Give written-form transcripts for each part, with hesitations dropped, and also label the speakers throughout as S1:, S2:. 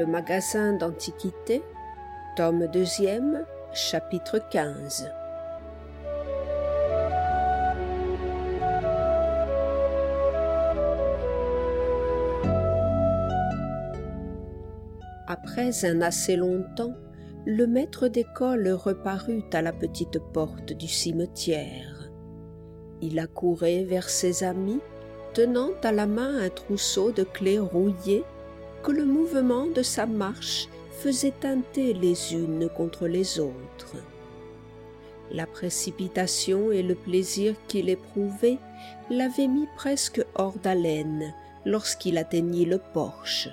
S1: Le magasin d'antiquités, tome 2e, chapitre 15. Après un assez long temps, le maître d'école reparut à la petite porte du cimetière. Il accourait vers ses amis, tenant à la main un trousseau de clés rouillées que le mouvement de sa marche faisait teinter les unes contre les autres. La précipitation et le plaisir qu'il éprouvait l'avaient mis presque hors d'haleine lorsqu'il atteignit le porche.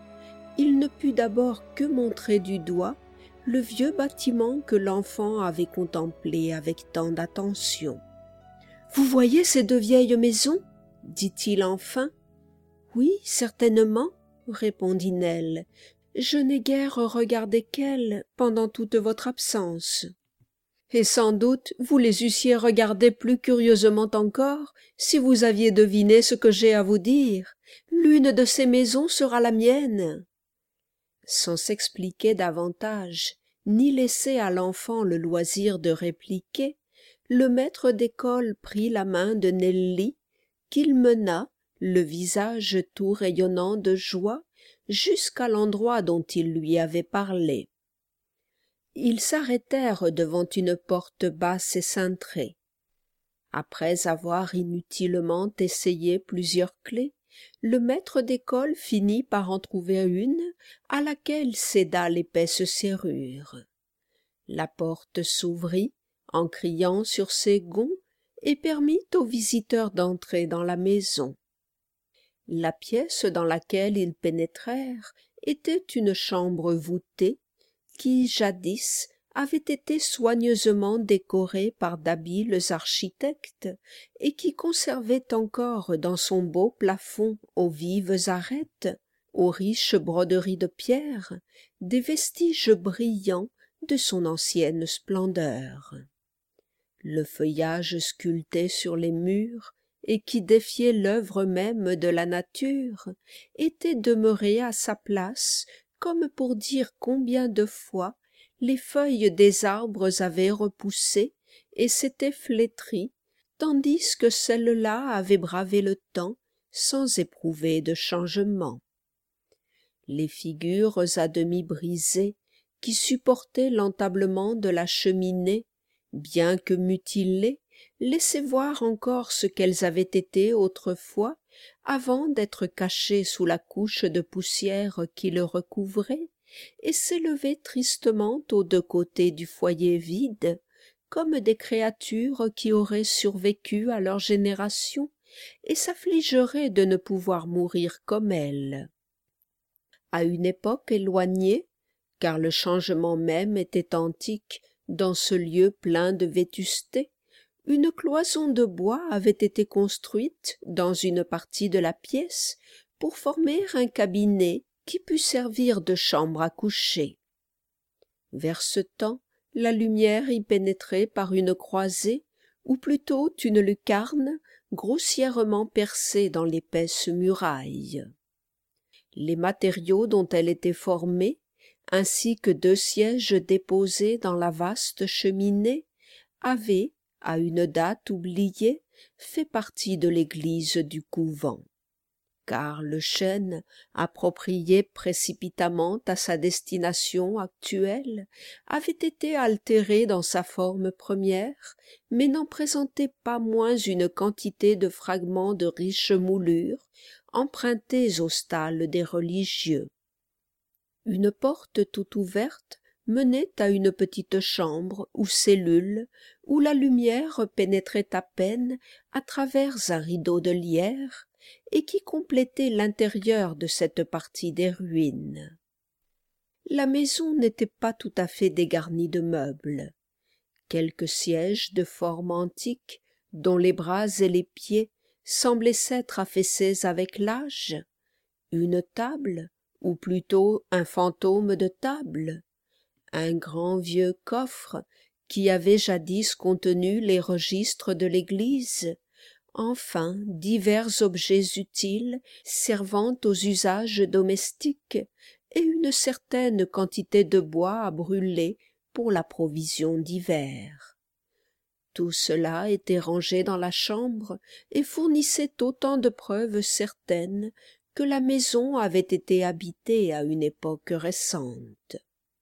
S1: Il ne put d'abord que montrer du doigt le vieux bâtiment que l'enfant avait contemplé avec tant d'attention. « Vous voyez ces deux vieilles maisons ?» dit-il enfin. « Oui, certainement, » répondit Nell. « Je n'ai guère regardé qu'elles pendant toute votre absence. » « Et sans doute vous les eussiez regardées plus curieusement encore si vous aviez deviné ce que j'ai à vous dire. L'une de ces maisons sera la mienne. » Sans s'expliquer davantage, ni laisser à l'enfant le loisir de répliquer, le maître d'école prit la main de Nelly, qu'il mena, le visage tout rayonnant de joie, jusqu'à l'endroit dont il lui avait parlé. Ils s'arrêtèrent devant une porte basse et cintrée. Après avoir inutilement essayé plusieurs clés, le maître d'école finit par en trouver une à laquelle céda l'épaisse serrure. La porte s'ouvrit en criant sur ses gonds et permit aux visiteurs d'entrer dans la maison. La pièce dans laquelle ils pénétrèrent était une chambre voûtée qui, jadis, avait été soigneusement décorée par d'habiles architectes et qui conservait encore dans son beau plafond aux vives arêtes, aux riches broderies de pierre, des vestiges brillants de son ancienne splendeur. Le feuillage sculpté sur les murs et qui défiait l'œuvre même de la nature était demeuré à sa place comme pour dire combien de fois les feuilles des arbres avaient repoussé et s'étaient flétries, tandis que celles-là avaient bravé le temps sans éprouver de changement. Les figures à demi brisées qui supportaient l'entablement de la cheminée, bien que mutilées, laissaient voir encore ce qu'elles avaient été autrefois avant d'être cachées sous la couche de poussière qui le recouvrait, et s'élevaient tristement aux deux côtés du foyer vide, comme des créatures qui auraient survécu à leur génération et s'affligeraient de ne pouvoir mourir comme elles. À une époque éloignée, car le changement même était antique dans ce lieu plein de vétusté, une cloison de bois avait été construite dans une partie de la pièce pour former un cabinet qui pût servir de chambre à coucher. Vers ce temps, la lumière y pénétrait par une croisée, ou plutôt une lucarne, grossièrement percée dans l'épaisse muraille. Les matériaux dont elle était formée, ainsi que deux sièges déposés dans la vaste cheminée, avaient, à une date oubliée, fait partie de l'église du couvent. Car le chêne, approprié précipitamment à sa destination actuelle, avait été altéré dans sa forme première, mais n'en présentait pas moins une quantité de fragments de riche moulure, empruntés aux stalles des religieux. Une porte tout ouverte menait à une petite chambre ou cellule où la lumière pénétrait à peine à travers un rideau de lierre et qui complétait l'intérieur de cette partie des ruines. La maison n'était pas tout à fait dégarnie de meubles. Quelques sièges de forme antique, dont les bras et les pieds semblaient s'être affaissés avec l'âge, une table, ou plutôt un fantôme de table, un grand vieux coffre qui avait jadis contenu les registres de l'église, enfin divers objets utiles servant aux usages domestiques et une certaine quantité de bois à brûler pour la provision d'hiver. Tout cela était rangé dans la chambre et fournissait autant de preuves certaines que la maison avait été habitée à une époque récente.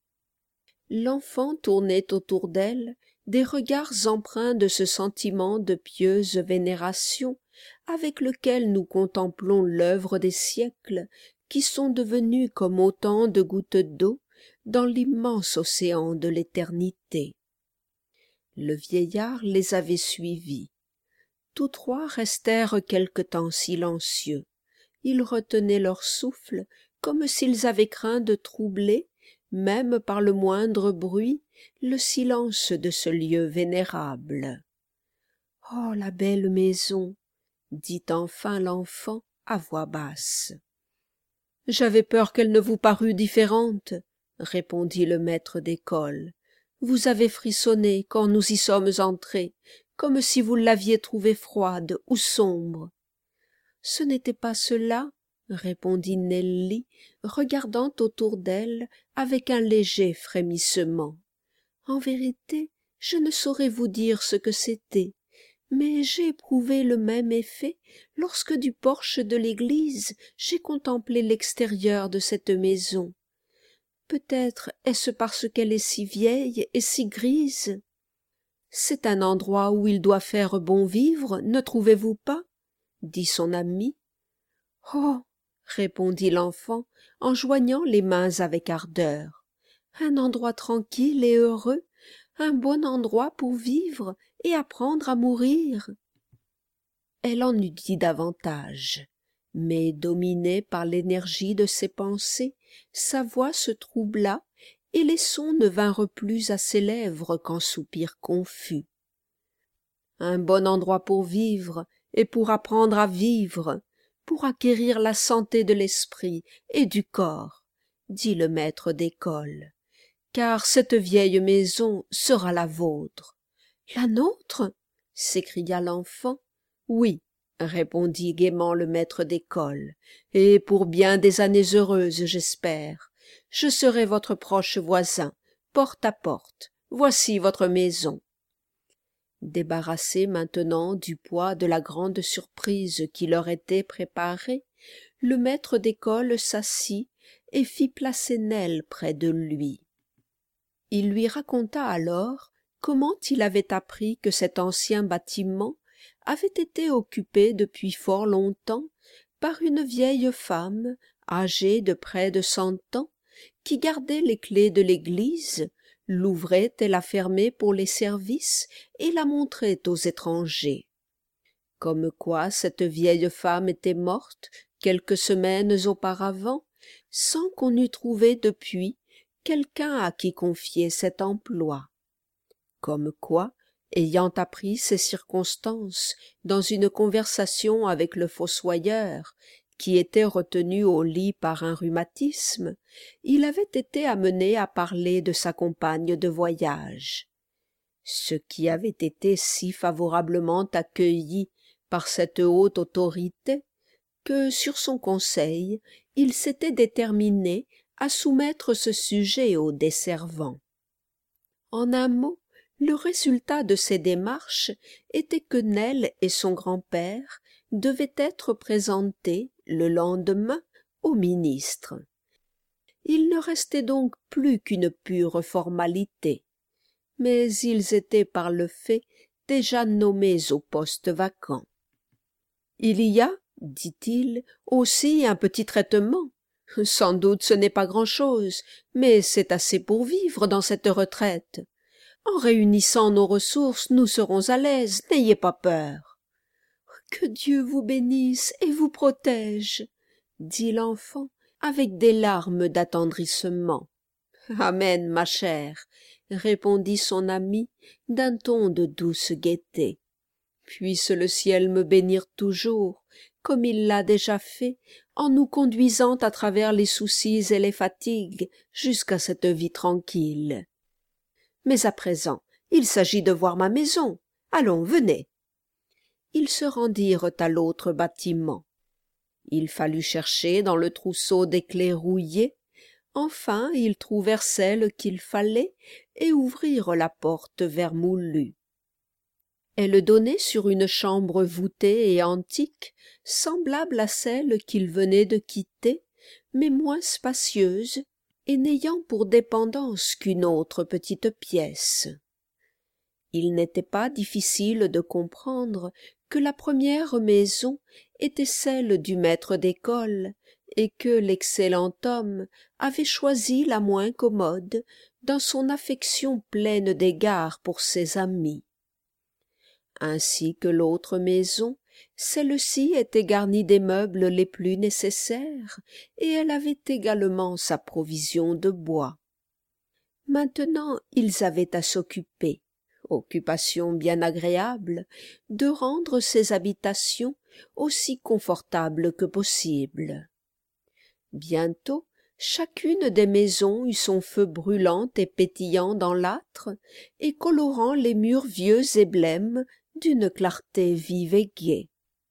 S1: L'enfant tournait autour d'elle des regards empreints de ce sentiment de pieuse vénération avec lequel nous contemplons l'œuvre des siècles qui sont devenus comme autant de gouttes d'eau dans l'immense océan de l'éternité. Le vieillard les avait suivis. Tous trois restèrent quelque temps silencieux. Ils retenaient leur souffle comme s'ils avaient craint de troubler, même par le moindre bruit, le silence de ce lieu vénérable. « Oh, la belle maison !» dit enfin l'enfant à voix basse. « J'avais peur qu'elle ne vous parût différente, » répondit le maître d'école. « Vous avez frissonné quand nous y sommes entrés, comme si vous l'aviez trouvée froide ou sombre. »« Ce n'était pas cela, » répondit Nelly, regardant autour d'elle avec un léger frémissement. « En vérité, je ne saurais vous dire ce que c'était, mais j'ai éprouvé le même effet lorsque du porche de l'église j'ai contemplé l'extérieur de cette maison. Peut-être est-ce parce qu'elle est si vieille et si grise. C'est un endroit où il doit faire bon vivre, ne trouvez-vous pas? Dit son ami. Oh, répondit l'enfant en joignant les mains avec ardeur. Un endroit tranquille et heureux, un bon endroit pour vivre et apprendre à mourir. Elle en eût dit davantage, mais dominée par l'énergie de ses pensées, sa voix se troubla et les sons ne vinrent plus à ses lèvres qu'en soupirs confus. Un bon endroit pour vivre et pour apprendre à vivre, pour acquérir la santé de l'esprit et du corps, dit le maître d'école, car cette vieille maison sera la vôtre. La nôtre? S'écria l'enfant. Oui, répondit gaiement le maître d'école, et pour bien des années heureuses, j'espère. Je serai votre proche voisin, porte à porte. Voici votre maison. Débarrassé maintenant du poids de la grande surprise qui leur était préparée, le maître d'école s'assit et fit placer Nell près de lui. Il lui raconta alors comment il avait appris que cet ancien bâtiment avait été occupé depuis fort longtemps par une vieille femme âgée de près de 100 ans qui gardait les clefs de l'église, l'ouvrait et la fermait pour les services et la montrait aux étrangers. Comme quoi cette vieille femme était morte quelques semaines auparavant, sans qu'on eût trouvé depuis quelqu'un à qui confier cet emploi. Comme quoi, ayant appris ces circonstances dans une conversation avec le fossoyeur, qui était retenu au lit par un rhumatisme, il avait été amené à parler de sa compagne de voyage. Ce qui avait été si favorablement accueilli par cette haute autorité que, sur son conseil, il s'était déterminé à soumettre ce sujet aux desservants. En un mot, le résultat de ces démarches était que Nell et son grand-père devaient être présentés le lendemain au ministre. Il ne restait donc plus qu'une pure formalité, mais ils étaient par le fait déjà nommés au poste vacant. « Il y a, dit-il, aussi un petit traitement. Sans doute ce n'est pas grand-chose, mais c'est assez pour vivre dans cette retraite. En réunissant nos ressources, nous serons à l'aise, n'ayez pas peur. »« Que Dieu vous bénisse et vous protège, » dit l'enfant avec des larmes d'attendrissement. « Amen, ma chère, » répondit son ami d'un ton de douce gaieté. « Puisse le ciel me bénir toujours, comme il l'a déjà fait, en nous conduisant à travers les soucis et les fatigues jusqu'à cette vie tranquille. Mais à présent, il s'agit de voir ma maison. Allons, venez. » Ils se rendirent à l'autre bâtiment. Il fallut chercher dans le trousseau des clefs rouillées, Enfin ils trouvèrent celle qu'il fallait et ouvrirent la porte vermoulue. Elle donnait sur une chambre voûtée et antique, semblable à celle qu'ils venaient de quitter, mais moins spacieuse, et n'ayant pour dépendance qu'une autre petite pièce. Il n'était pas difficile de comprendre que la première maison était celle du maître d'école, et que l'excellent homme avait choisi la moins commode dans son affection pleine d'égards pour ses amis. Ainsi que l'autre maison, celle-ci était garnie des meubles les plus nécessaires, et elle avait également sa provision de bois. Maintenant ils avaient à s'occuper, occupation bien agréable, de rendre ces habitations aussi confortables que possible. Bientôt, chacune des maisons eut son feu brûlant et pétillant dans l'âtre, et colorant les murs vieux et blêmes d'une clarté vive et gaie.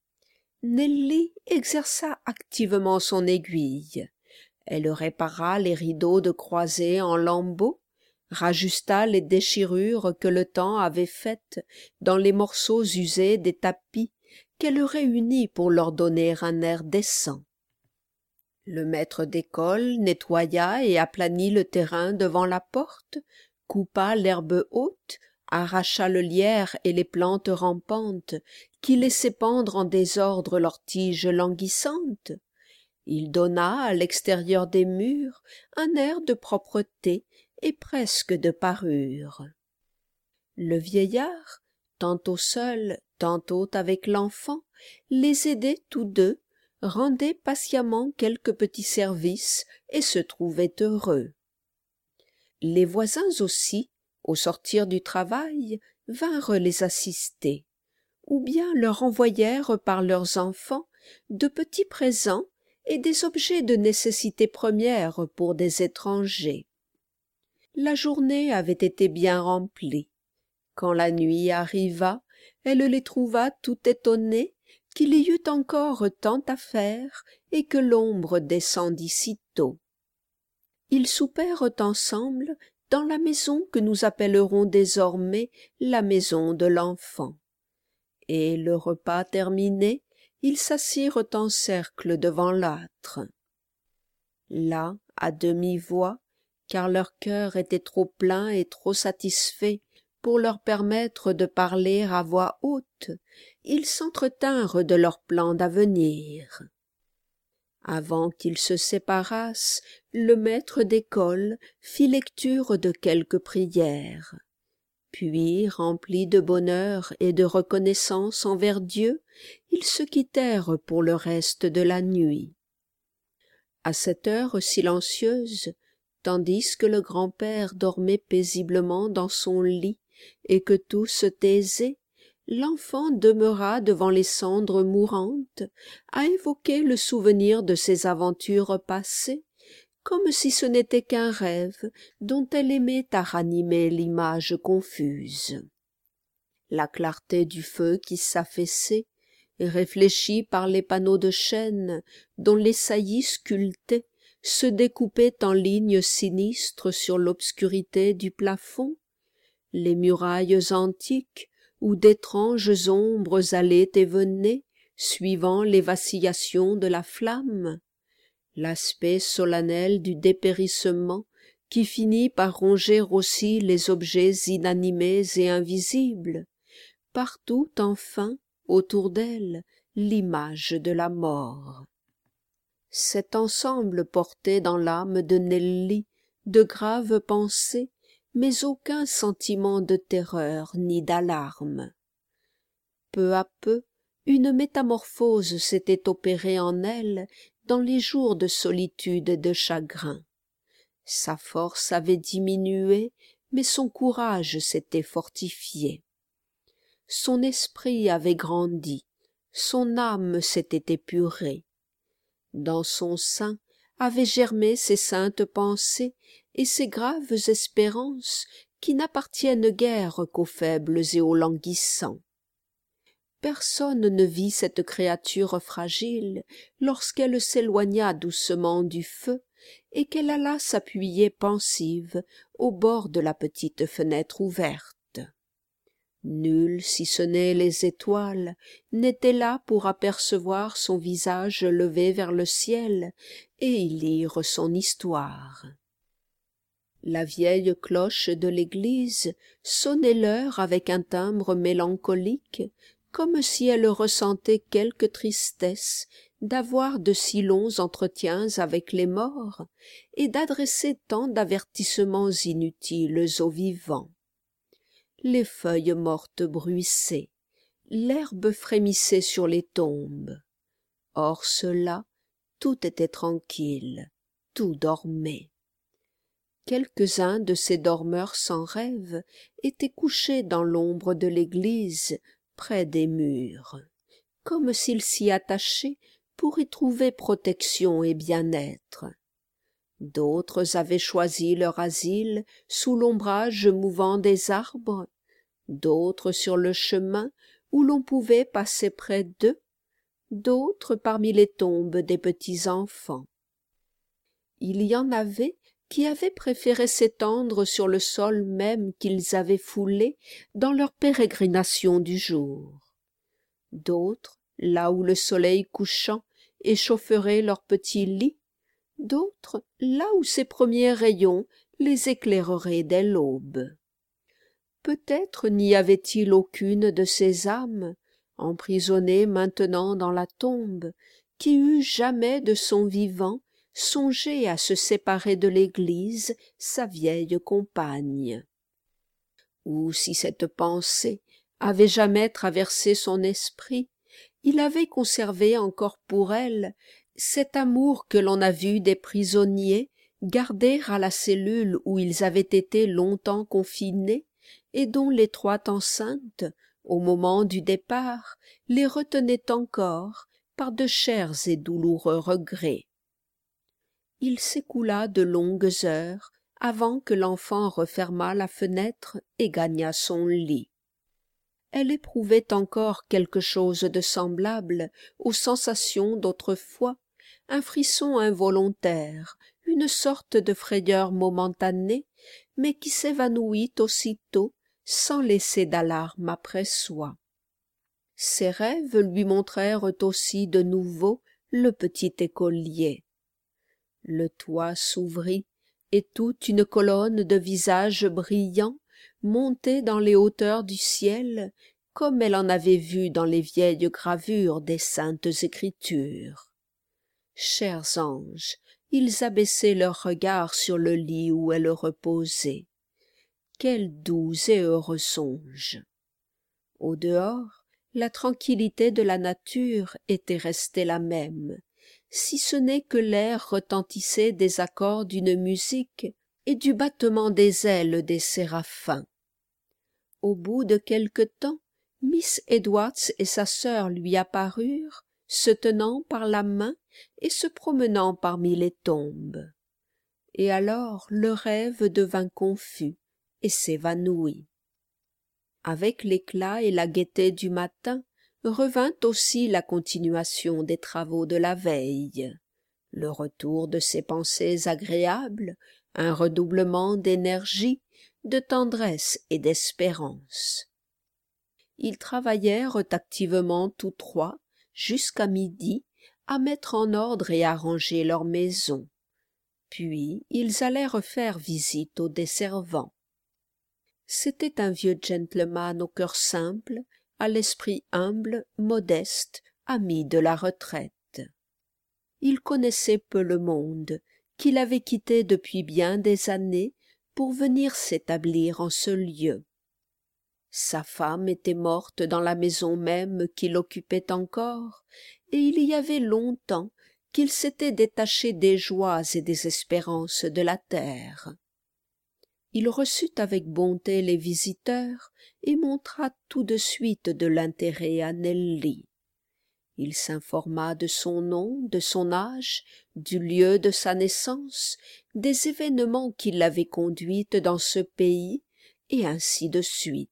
S1: Nelly exerça activement son aiguille. Elle répara les rideaux de croisée en lambeaux, rajusta les déchirures que le temps avait faites dans les morceaux usés des tapis qu'elle réunit pour leur donner un air décent. Le maître d'école nettoya et aplanit le terrain devant la porte, coupa l'herbe haute, arracha le lierre et les plantes rampantes qui laissaient pendre en désordre leurs tiges languissantes. Il donna à l'extérieur des murs un air de propreté et presque de parure. Le vieillard, tantôt seul, tantôt avec l'enfant, les aidait tous deux, rendait patiemment quelques petits services et se trouvait heureux. Les voisins aussi, au sortir du travail, vinrent les assister, ou bien leur envoyèrent par leurs enfants de petits présents et des objets de nécessité première pour des étrangers. La journée avait été bien remplie. Quand la nuit arriva, elle les trouva tout étonnés qu'il y eût encore tant à faire et que l'ombre descendît si tôt. Ils soupèrent ensemble dans la maison que nous appellerons désormais la maison de l'enfant. Et le repas terminé, ils s'assirent en cercle devant l'âtre. Là, à demi-voix, car leur cœur était trop plein et trop satisfait pour leur permettre de parler à voix haute, ils s'entretinrent de leurs plans d'avenir. Avant qu'ils se séparassent, le maître d'école fit lecture de quelques prières. Puis, remplis de bonheur et de reconnaissance envers Dieu, ils se quittèrent pour le reste de la nuit. À cette heure silencieuse, tandis que le grand-père dormait paisiblement dans son lit et que tout se taisait, l'enfant demeura devant les cendres mourantes à évoquer le souvenir de ses aventures passées, comme si ce n'était qu'un rêve dont elle aimait à ranimer l'image confuse. La clarté du feu qui s'affaissait, réfléchie par les panneaux de chêne dont les saillies sculptées se découpaient en lignes sinistres sur l'obscurité du plafond, les murailles antiques où d'étranges ombres allaient et venaient suivant les vacillations de la flamme, l'aspect solennel du dépérissement qui finit par ronger aussi les objets inanimés et invisibles, partout enfin, autour d'elle, l'image de la mort. Cet ensemble portait dans l'âme de Nelly de graves pensées, mais aucun sentiment de terreur ni d'alarme. Peu à peu, une métamorphose s'était opérée en elle dans les jours de solitude et de chagrin. Sa force avait diminué, mais son courage s'était fortifié. Son esprit avait grandi, son âme s'était épurée. Dans son sein avaient germé ces saintes pensées et ces graves espérances qui n'appartiennent guère qu'aux faibles et aux languissants. Personne ne vit cette créature fragile lorsqu'elle s'éloigna doucement du feu et qu'elle alla s'appuyer pensive au bord de la petite fenêtre ouverte. Nul, si ce n'est les étoiles, n'était là pour apercevoir son visage levé vers le ciel et y lire son histoire. La vieille cloche de l'église sonnait l'heure avec un timbre mélancolique, comme si elle ressentait quelque tristesse d'avoir de si longs entretiens avec les morts et d'adresser tant d'avertissements inutiles aux vivants. Les feuilles mortes bruissaient, l'herbe frémissait sur les tombes. Hors cela, tout était tranquille, tout dormait. Quelques-uns de ces dormeurs sans rêve étaient couchés dans l'ombre de l'église, près des murs, comme s'ils s'y attachaient pour y trouver protection et bien-être. D'autres avaient choisi leur asile sous l'ombrage mouvant des arbres, d'autres sur le chemin où l'on pouvait passer près d'eux, d'autres parmi les tombes des petits-enfants. Il y en avait qui avaient préféré s'étendre sur le sol même qu'ils avaient foulé dans leur pérégrination du jour. D'autres, là où le soleil couchant échaufferait leurs petits lits, d'autres, là où ses premiers rayons les éclaireraient dès l'aube. Peut-être n'y avait-il aucune de ces âmes, emprisonnées maintenant dans la tombe, qui eût jamais de son vivant songé à se séparer de l'Église, sa vieille compagne. Ou si cette pensée avait jamais traversé son esprit, il avait conservé encore pour elle cet amour que l'on a vu des prisonniers garder à la cellule où ils avaient été longtemps confinés et dont l'étroite enceinte, au moment du départ, les retenait encore par de chers et douloureux regrets. Il s'écoula de longues heures avant que l'enfant refermât la fenêtre et gagnât son lit. Elle éprouvait encore quelque chose de semblable aux sensations d'autrefois, un frisson involontaire, une sorte de frayeur momentanée, mais qui s'évanouit aussitôt sans laisser d'alarme après soi. Ses rêves lui montrèrent aussi de nouveau le petit écolier. Le toit s'ouvrit, et toute une colonne de visages brillants montait dans les hauteurs du ciel, comme elle en avait vu dans les vieilles gravures des saintes écritures. Chers anges, ils abaissaient leurs regards sur le lit où elle reposait. Quel doux et heureux songe! Au dehors, la tranquillité de la nature était restée la même, si ce n'est que l'air retentissait des accords d'une musique et du battement des ailes des séraphins. Au bout de quelque temps, Miss Edwards et sa sœur lui apparurent, se tenant par la main et se promenant parmi les tombes. Et alors le rêve devint confus et s'évanouit. Avec l'éclat et la gaieté du matin revint aussi la continuation des travaux de la veille, le retour de ses pensées agréables, un redoublement d'énergie, de tendresse et d'espérance. Ils travaillèrent activement tous trois jusqu'à midi à mettre en ordre et à ranger leur maison. Puis ils allèrent faire visite aux desservants. C'était un vieux gentleman au cœur simple, à l'esprit humble, modeste, ami de la retraite. Il connaissait peu le monde, qu'il avait quitté depuis bien des années pour venir s'établir en ce lieu. Sa femme était morte dans la maison même qu'il occupait encore, et il y avait longtemps qu'il s'était détaché des joies et des espérances de la terre. Il reçut avec bonté les visiteurs et montra tout de suite de l'intérêt à Nelly. Il s'informa de son nom, de son âge, du lieu de sa naissance, des événements qui l'avaient conduite dans ce pays, et ainsi de suite.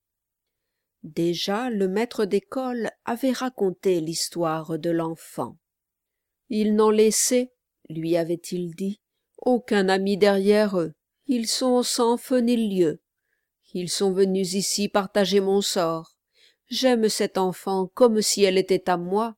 S1: Déjà le maître d'école avait raconté l'histoire de l'enfant. « Il n'en laissait, lui avait-il dit, aucun ami derrière eux, ils sont sans feu ni lieu. Ils sont venus ici partager mon sort. J'aime cette enfant comme si elle était à moi.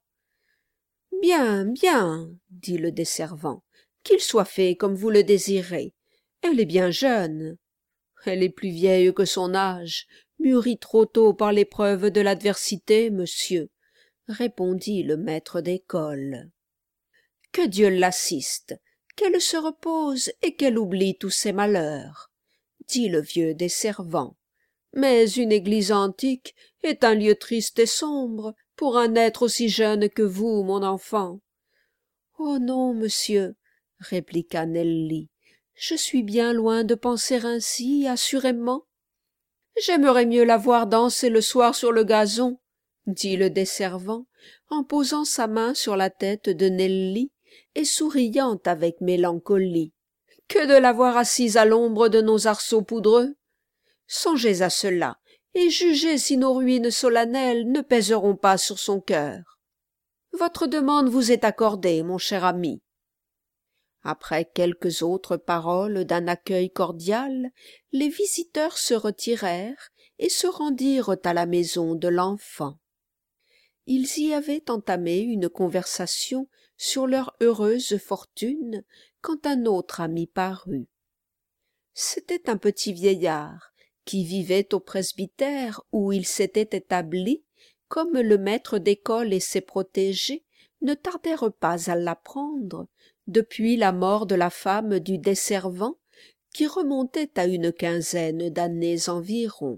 S1: Bien, bien, dit le desservant, qu'il soit fait comme vous le désirez. Elle est bien jeune. Elle est plus vieille que son âge, mûrie trop tôt par l'épreuve de l'adversité, monsieur, répondit le maître d'école. Que Dieu l'assiste, qu'elle se repose et qu'elle oublie tous ses malheurs, dit le vieux desservant. Mais une église antique est un lieu triste et sombre pour un être aussi jeune que vous, mon enfant. Oh non, monsieur, répliqua Nelly, je suis bien loin de penser ainsi, assurément. J'aimerais mieux la voir danser le soir sur le gazon, dit le desservant, en posant sa main sur la tête de Nelly et souriant avec mélancolie, que de la voir assise à l'ombre de nos arceaux poudreux. Songez à cela, et jugez si nos ruines solennelles ne pèseront pas sur son cœur. Votre demande vous est accordée, mon cher ami. Après quelques autres paroles d'un accueil cordial, les visiteurs se retirèrent et se rendirent à la maison de l'enfant. Ils y avaient entamé une conversation sur leur heureuse fortune quand un autre ami parut. C'était un petit vieillard qui vivait au presbytère où il s'était établi, comme le maître d'école et ses protégés ne tardèrent pas à l'apprendre, depuis la mort de la femme du desservant, qui remontait à une quinzaine d'années environ.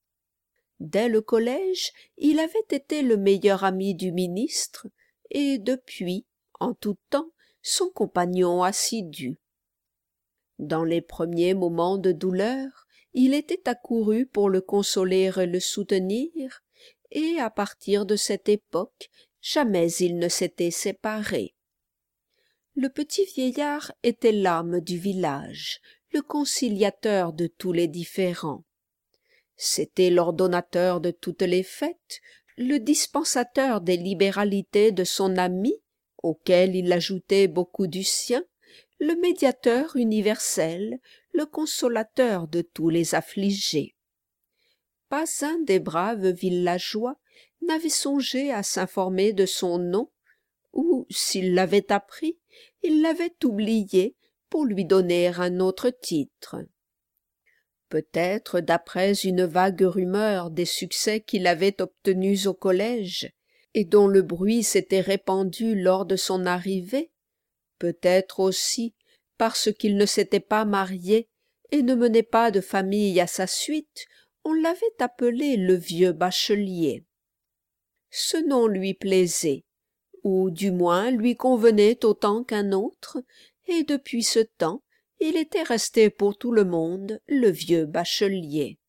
S1: Dès le collège, il avait été le meilleur ami du ministre, et depuis, en tout temps, son compagnon assidu. Dans les premiers moments de douleur, il était accouru pour le consoler et le soutenir, et à partir de cette époque, jamais ils ne s'étaient séparés. Le petit vieillard était l'âme du village, le conciliateur de tous les différends. C'était l'ordonnateur de toutes les fêtes, le dispensateur des libéralités de son ami, auquel il ajoutait beaucoup du sien, le médiateur universel, le consolateur de tous les affligés. Pas un des braves villageois n'avait songé à s'informer de son nom, ou, s'il l'avait appris, il l'avait oublié pour lui donner un autre titre. Peut-être d'après une vague rumeur des succès qu'il avait obtenus au collège, et dont le bruit s'était répandu lors de son arrivée, peut-être aussi parce qu'il ne s'était pas marié et ne menait pas de famille à sa suite, on l'avait appelé le vieux bachelier. Ce nom lui plaisait, ou du moins lui convenait autant qu'un autre, et depuis ce temps, il était resté pour tout le monde le vieux bachelier.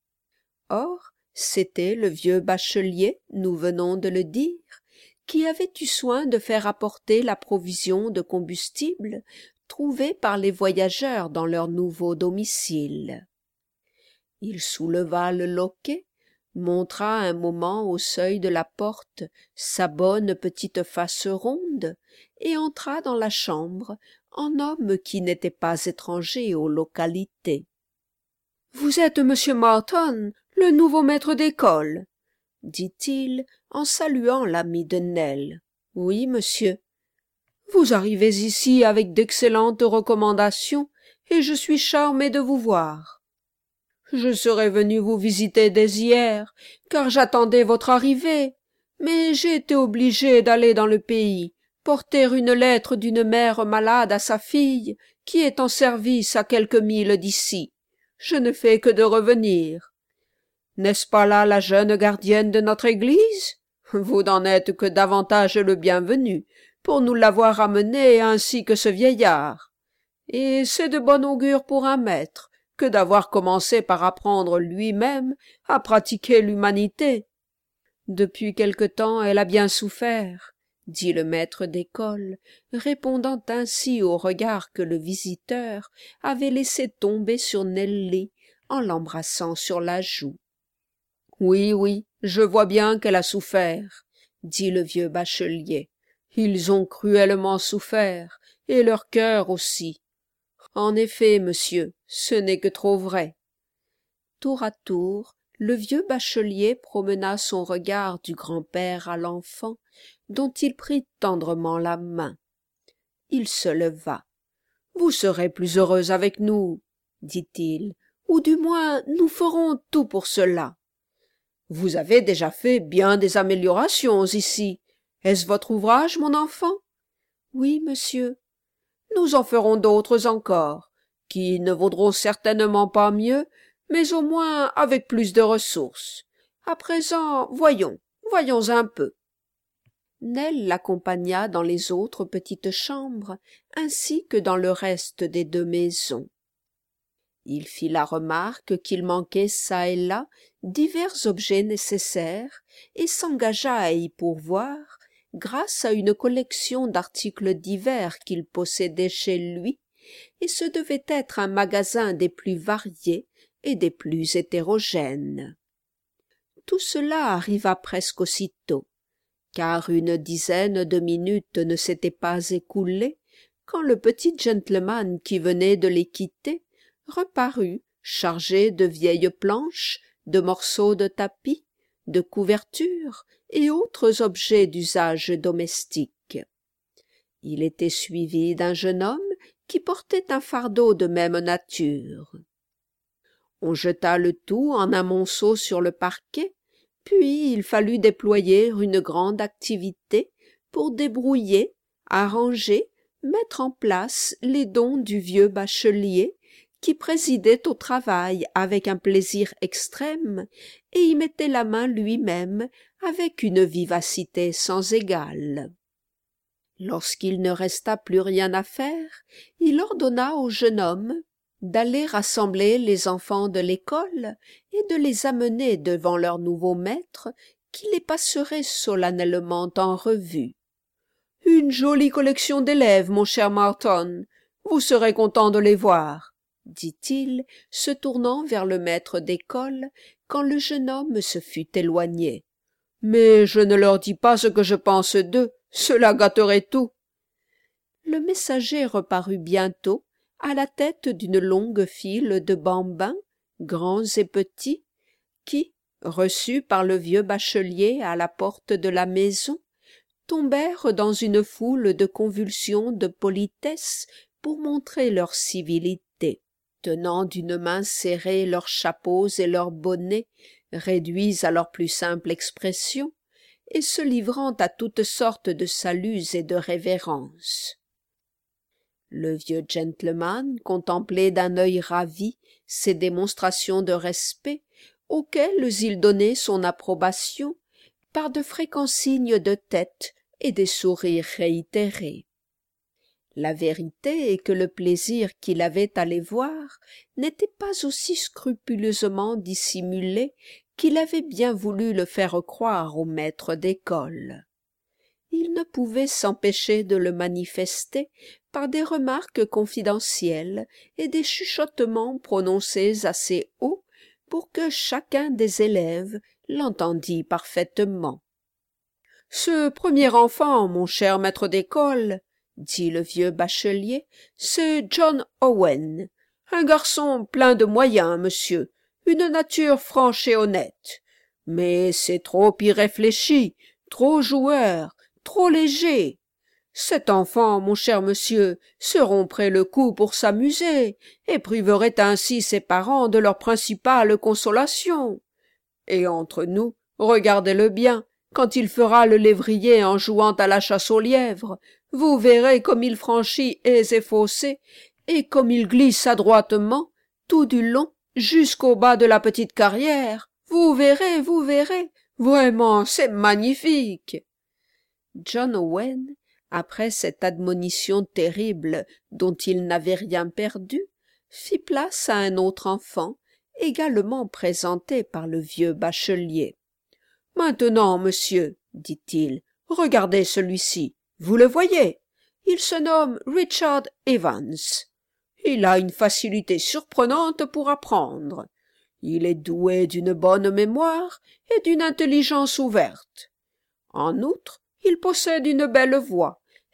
S1: Or, c'était le vieux bachelier, nous venons de le dire, qui avait eu soin de faire apporter la provision de combustible trouvée par les voyageurs dans leur nouveau domicile. Il souleva le loquet, montra un moment au seuil de la porte sa bonne petite face ronde et entra dans la chambre en homme qui n'était pas étranger aux localités. « Vous êtes monsieur Marton, le nouveau maître d'école ?» dit-il en saluant l'ami de Nell. « Oui, monsieur. »« Vous arrivez ici avec d'excellentes recommandations, et je suis charmé de vous voir. » « Je serais venu vous visiter dès hier, car j'attendais votre arrivée, mais j'ai été obligé d'aller dans le pays, porter une lettre d'une mère malade à sa fille, qui est en service à quelques milles d'ici. Je ne fais que de revenir. N'est-ce pas là la jeune gardienne de notre église? Vous n'en êtes que davantage le bienvenu, pour nous l'avoir amenée ainsi que ce vieillard. Et c'est de bon augure pour un maître, que d'avoir commencé par apprendre lui-même à pratiquer l'humanité. Depuis quelque temps elle a bien souffert, dit le maître d'école, répondant ainsi au regard que le visiteur avait laissé tomber sur Nelly en l'embrassant sur la joue. « Oui, oui, je vois bien qu'elle a souffert, dit le vieux bachelier. Ils ont cruellement souffert, et leur cœur aussi. En effet, monsieur, ce n'est que trop vrai. » Tour à tour, le vieux bachelier promena son regard du grand-père à l'enfant, dont il prit tendrement la main. Il se leva. « Vous serez plus heureuse avec nous, » dit-il, « ou du moins nous ferons tout pour cela. Vous avez déjà fait bien des améliorations ici. Est-ce votre ouvrage, mon enfant? »« Oui, monsieur. » « Nous en ferons d'autres encore, qui ne vaudront certainement pas mieux, mais au moins avec plus de ressources. À présent, voyons un peu. » Nell l'accompagna dans les autres petites chambres, ainsi que dans le reste des 2 maisons. Il fit la remarque qu'il manquait çà et là divers objets nécessaires et s'engagea à y pourvoir grâce à une collection d'articles divers qu'il possédait chez lui, et ce devait être un magasin des plus variés et des plus hétérogènes. Tout cela arriva presque aussitôt, car une dizaine de minutes ne s'étaient pas écoulées quand le petit gentleman qui venait de les quitter reparut chargé de vieilles planches, de morceaux de tapis, de couvertures et autres objets d'usage domestique. Il était suivi d'un jeune homme qui portait un fardeau de même nature. On jeta le tout en un monceau sur le parquet, puis il fallut déployer une grande activité pour débrouiller, arranger, mettre en place les dons du vieux bachelier, qui présidait au travail avec un plaisir extrême et y mettait la main lui-même avec une vivacité sans égale. Lorsqu'il ne resta plus rien à faire, il ordonna au jeune homme d'aller rassembler les enfants de l'école et de les amener devant leur nouveau maître, qui les passerait solennellement en revue. « Une jolie collection d'élèves, mon cher Marton. Vous serez content de les voir, » dit-il, se tournant vers le maître d'école quand le jeune homme se fut éloigné. « Mais je ne leur dis pas ce que je pense d'eux, cela gâterait tout. » Le messager reparut bientôt à la tête d'une longue file de bambins, grands et petits, qui, reçus par le vieux bachelier à la porte de la maison, tombèrent dans une foule de convulsions de politesse pour montrer leur civilité, tenant d'une main serrée leurs chapeaux et leurs bonnets, réduits à leur plus simple expression, et se livrant à toutes sortes de saluts et de révérences. Le vieux gentleman contemplait d'un œil ravi ces démonstrations de respect auxquelles il donnait son approbation par de fréquents signes de tête et des sourires réitérés. La vérité est que le plaisir qu'il avait à les voir n'était pas aussi scrupuleusement dissimulé qu'il avait bien voulu le faire croire au maître d'école. Il ne pouvait s'empêcher de le manifester par des remarques confidentielles et des chuchotements prononcés assez haut pour que chacun des élèves l'entendît parfaitement. « Ce premier enfant, mon cher maître d'école, » dit le vieux bachelier, « c'est John Owen, un garçon plein de moyens, monsieur, une nature franche et honnête. Mais c'est trop irréfléchi, trop joueur, trop léger. Cet enfant, mon cher monsieur, se romprait le cou pour s'amuser, et priverait ainsi ses parents de leur principale consolation. Et entre nous, regardez-le bien, quand il fera le lévrier en jouant à la chasse aux lièvres, vous verrez comme il franchit haies et fossés, et comme il glisse adroitement, tout du long, jusqu'au bas de la petite carrière. Vous verrez, vraiment, c'est magnifique. » John Owen, après cette admonition terrible dont il n'avait rien perdu, fit place à un autre enfant, également présenté par le vieux bachelier. « Maintenant, monsieur, dit-il, regardez celui-ci, vous le voyez, il se nomme Richard Evans. Il a une facilité surprenante pour apprendre. Il est doué d'une bonne mémoire et d'une intelligence ouverte. En outre, il possède une belle voix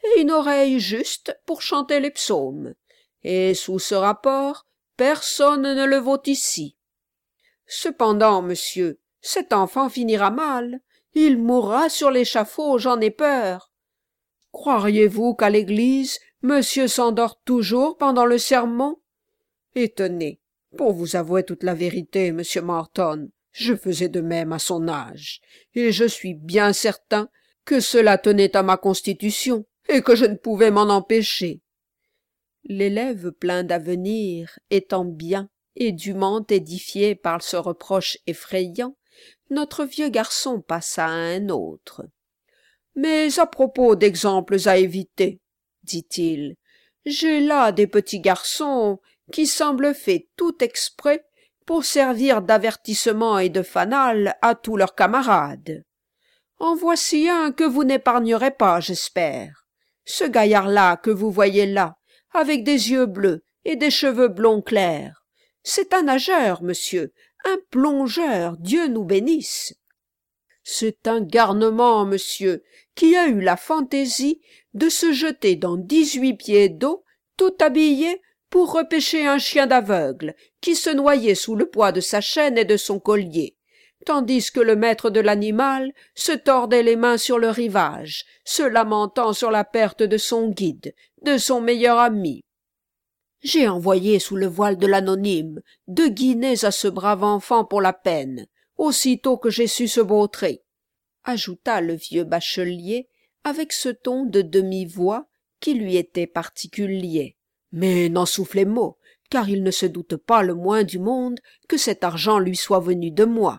S1: et une oreille juste pour chanter les psaumes, et sous ce rapport, personne ne le vaut ici. Cependant, monsieur, cet enfant finira mal, il mourra sur l'échafaud, j'en ai peur. Croiriez-vous qu'à l'église, monsieur s'endort toujours pendant le sermon? Et tenez, pour vous avouer toute la vérité, monsieur Marton, je faisais de même à son âge, et je suis bien certain que cela tenait à ma constitution, et que je ne pouvais m'en empêcher. L'élève plein d'avenir étant bien et dûment édifié par ce reproche effrayant, notre vieux garçon passa à un autre. « Mais à propos d'exemples à éviter, dit-il, j'ai là des petits garçons qui semblent faits tout exprès pour servir d'avertissement et de fanal à tous leurs camarades. En voici un que vous n'épargnerez pas, j'espère. Ce gaillard-là que vous voyez là, avec des yeux bleus et des cheveux blonds clairs. C'est un nageur, monsieur, un plongeur, Dieu nous bénisse. C'est un garnement, monsieur, qui a eu la fantaisie de se jeter dans 18 pieds d'eau, tout habillé, pour repêcher un chien d'aveugle, qui se noyait sous le poids de sa chaîne et de son collier, tandis que le maître de l'animal se tordait les mains sur le rivage, se lamentant sur la perte de son guide, de son meilleur ami. J'ai envoyé sous le voile de l'anonyme 2 guinées à ce brave enfant pour la peine, aussitôt que j'ai su se vautrer, ajouta le vieux bachelier avec ce ton de demi-voix qui lui était particulier. Mais n'en soufflez mot, car il ne se doute pas le moins du monde que cet argent lui soit venu de moi.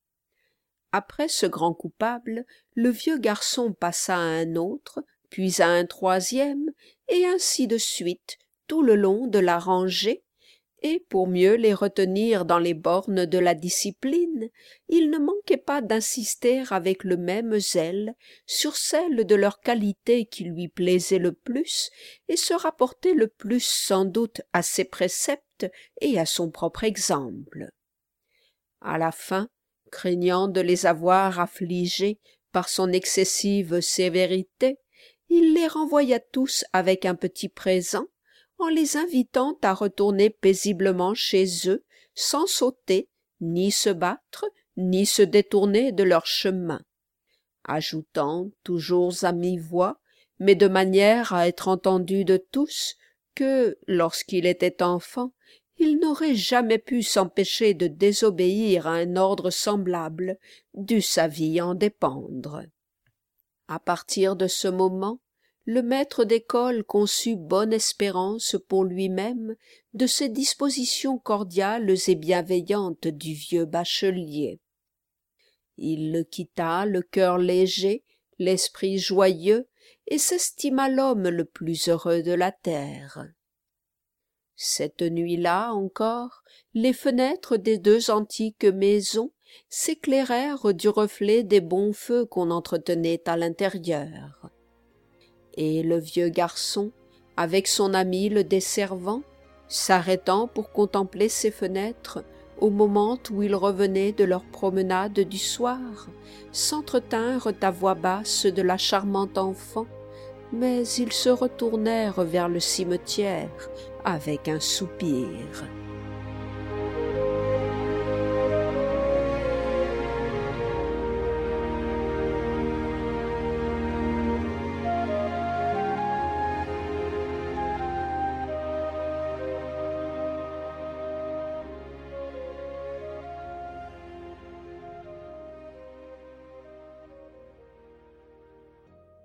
S1: Après ce grand coupable, le vieux garçon passa à un autre, puis à un troisième, et ainsi de suite, tout le long de la rangée, et pour mieux les retenir dans les bornes de la discipline, il ne manquait pas d'insister avec le même zèle sur celle de leurs qualités qui lui plaisaient le plus et se rapportait le plus sans doute à ses préceptes et à son propre exemple. À la fin, craignant de les avoir affligés par son excessive sévérité, il les renvoya tous avec un petit présent, en les invitant à retourner paisiblement chez eux, sans sauter, ni se battre, ni se détourner de leur chemin, ajoutant toujours à mi-voix, mais de manière à être entendu de tous, que, lorsqu'il était enfant, il n'aurait jamais pu s'empêcher de désobéir à un ordre semblable, dût sa vie en dépendre. À partir de ce moment, le maître d'école conçut bonne espérance pour lui-même de ces dispositions cordiales et bienveillantes du vieux bachelier. Il le quitta le cœur léger, l'esprit joyeux, et s'estima l'homme le plus heureux de la terre. Cette nuit-là encore, les fenêtres des 2 antiques maisons s'éclairèrent du reflet des bons feux qu'on entretenait à l'intérieur. Et le vieux garçon, avec son ami le desservant, s'arrêtant pour contempler ces fenêtres au moment où ils revenaient de leur promenade du soir, s'entretinrent à voix basse de la charmante enfant, mais ils se retournèrent vers le cimetière avec un soupir.